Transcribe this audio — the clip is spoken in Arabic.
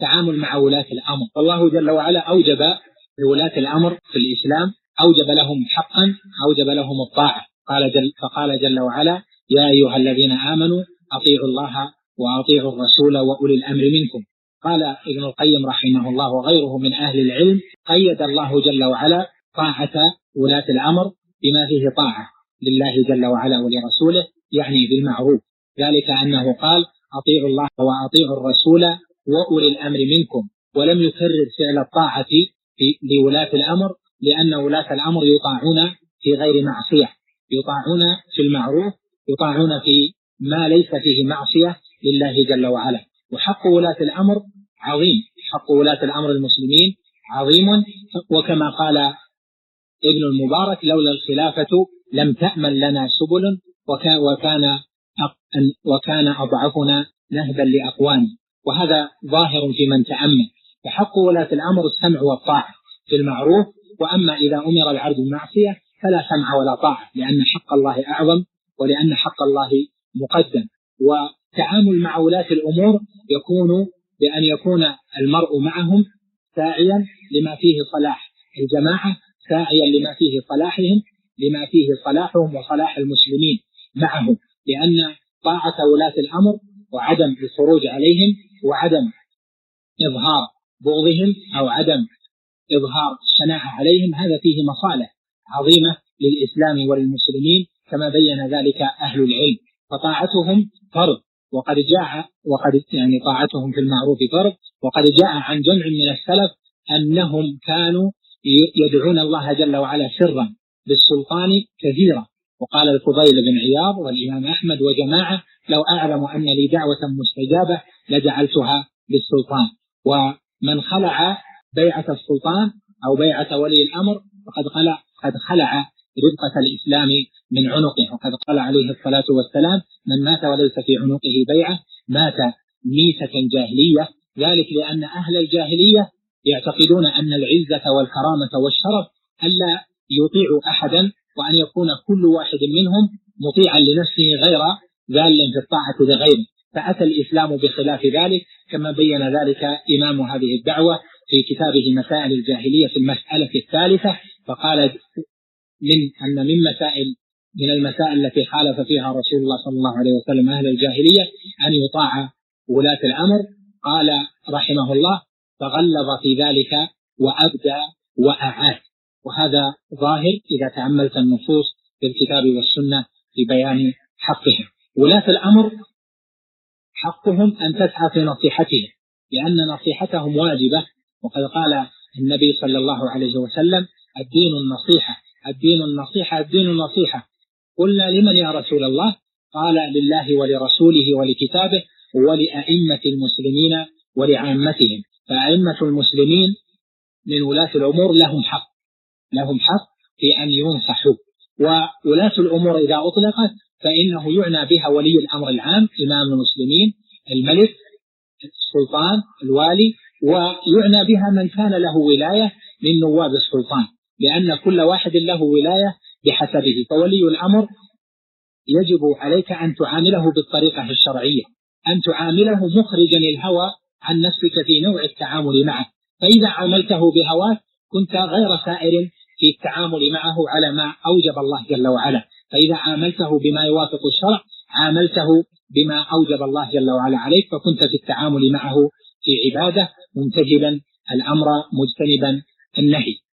التعامل مع ولاة الأمر. والله جل وعلا أوجب لولاة الأمر في الإسلام، أوجب لهم حقا، أوجب لهم الطاعة. فقال جل وعلا: يا أيها الذين آمنوا أطيعوا الله وأطيعوا الرسول وأولي الأمر منكم. قال ابن القيم رحمه الله وغيره من أهل العلم: قيد الله جل وعلا طاعة ولاة الأمر بما فيه طاعة لله جل وعلا ولرسوله، يعني بالمعروف، ذلك أنه قال: أطيعوا الله وأطيعوا الرسول وأولي الأمر منكم، ولم يكرر فعل الطاعة لولاة الأمر، لأن ولاة الأمر يطاعون في غير معصية، يطاعون في المعروف، يطاعون في ما ليس فيه معصية لله جل وعلا. وحق ولاة الأمر عظيم، حق ولاة الأمر المسلمين عظيم، وكما قال ابن المبارك: لولا الخلافة لم تأمن لنا سبل وكان أضعفنا نهبا لأقوام. وهذا ظاهر في من تأمل. فحق ولاة الأمر السمع والطاعة في المعروف، وأما إذا أمر العبد بالمعصية فلا سمع ولا طاعة، لأن حق الله أعظم ولأن حق الله مقدم. والتعامل مع ولاة الأمور يكون بأن يكون المرء معهم ساعيا لما فيه صلاح الجماعة، ساعيا لما فيه صلاحهم، لما فيه صلاحهم وصلاح المسلمين معهم، لأن طاعة ولاة الأمر وعدم الخروج عليهم وعدم إظهار بغضهم أو عدم إظهار الشناعة عليهم هذا فيه مصالح عظيمة للإسلام وللمسلمين، كما بين ذلك أهل العلم. فطاعتهم فرض، يعني طاعتهم في المعروف فرض. وقد جاء عن جمع من السلف أنهم كانوا يدعون الله جل وعلا سرا بالسلطان كثيرا. وقال الفضيل بن عياض والإمام أحمد وجماعة: لو أعلم أن لي دعوة مستجابة لجعلتها بالسلطان. ومن خلع بيعة السلطان أو بيعة ولي الأمر قد خلع ربقة الإسلام من عنقه. وقد قال عليه الصلاة والسلام: من مات وليس في عنقه بيعة مات ميتة جاهلية. ذلك لأن أهل الجاهلية يعتقدون أن العزة والكرامة والشرف ألا يطيعوا أحدا، وأن يكون كل واحد منهم مطيعا لنفسه غير ذال في الطاعة لغيره. فأتى الإسلام بخلاف ذلك، كما بين ذلك إمام هذه الدعوة في كتابه مسائل الجاهلية في المسألة الثالثة، فقال من المسائل التي خالف فيها رسول الله صلى الله عليه وسلم أهل الجاهلية أن يطاع ولاة الأمر. قال رحمه الله: فغلظ في ذلك وأبدى وأعاد. وهذا ظاهر إذا تأملت النصوص في الكتاب والسنة في بيان حقهم. ولاة الأمر حقهم أن تسعى في نصيحتهم، لأن نصيحتهم واجبة. وقد قال النبي صلى الله عليه وسلم: الدين النصيحة، الدين النصيحة، الدين النصيحة. قلنا: لمن يا رسول الله؟ قال: لله ولرسوله ولكتابه ولأئمة المسلمين ولعامتهم. فأئمة المسلمين من ولاة الأمور لهم حق في أن ينصحوا. وولاة الأمور إذا أطلقت فإنه يعنى بها ولي الأمر العام، إمام المسلمين، الملك، السلطان، الوالي، ويعنى بها من كان له ولاية من نواب السلطان، لأن كل واحد له ولاية بحسبه. فولي الأمر يجب عليك أن تعامله بالطريقة الشرعية، أن تعامله مخرجا الهوى عن نفسك في نوع التعامل معه. فإذا عاملته بهواك كنت غير سائر في التعامل معه على ما أوجب الله جل وعلا. فإذا عاملته بما يوافق الشرع عاملته بما أوجب الله جل وعلا عليك، فكنت في التعامل معه في عبادة ممتثلا الأمر مجتنبا النهي.